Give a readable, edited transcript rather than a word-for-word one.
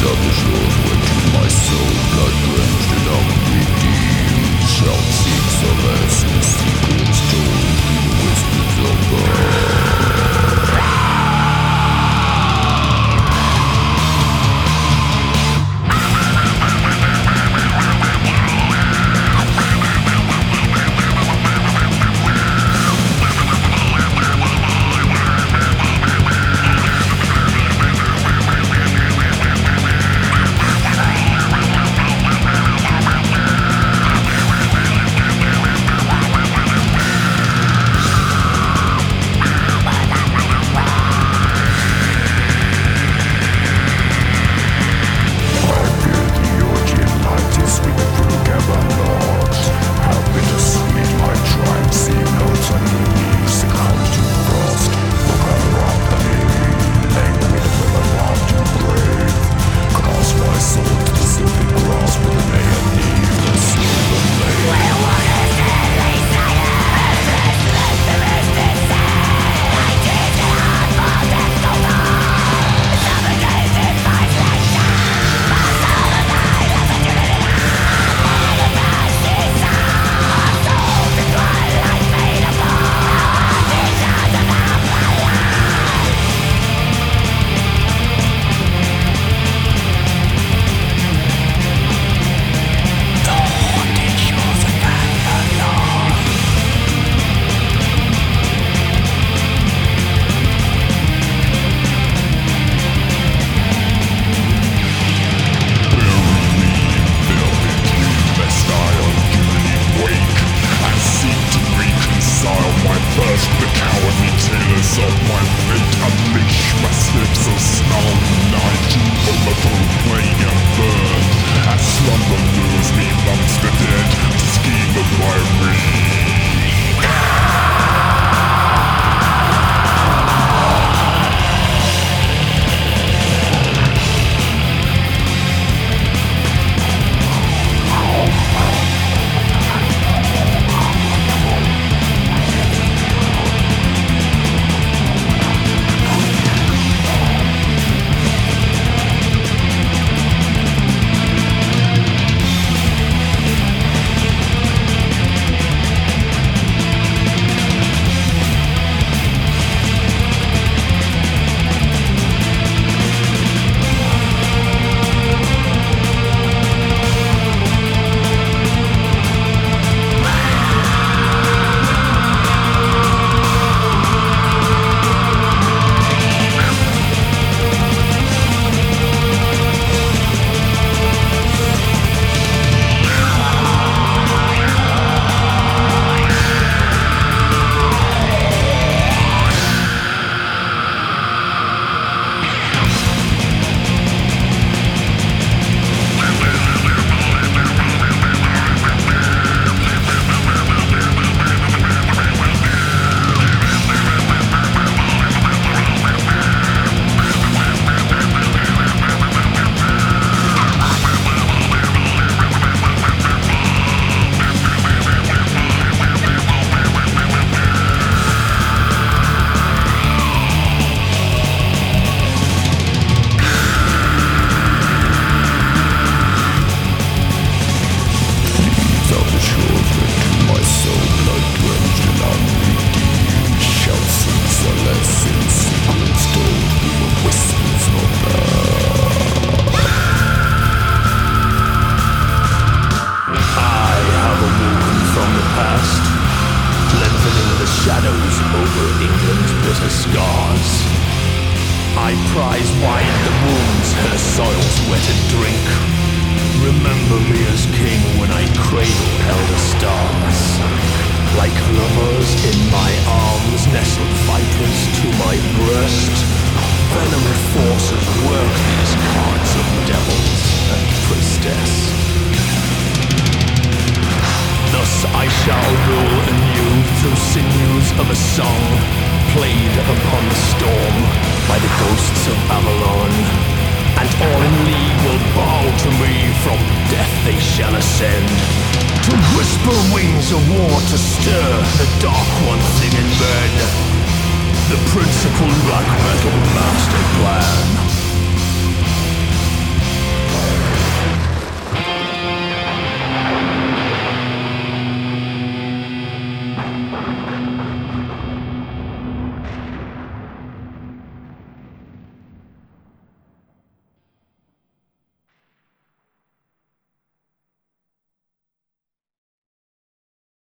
I prize wine the wounds her soil's wetted drink. Remember me as king when I cradle elder stars. Like lovers in my arms nestled vipers to my breast. Venomous forces work these cards of devils and priestess. Thus I shall rule anew through sinews of a song, played upon the storm by the ghosts of Avalon. And all in league will bow to me, from death they shall ascend. To whisper wings of war to stir the dark one sing in bed. The principal black metal master plan.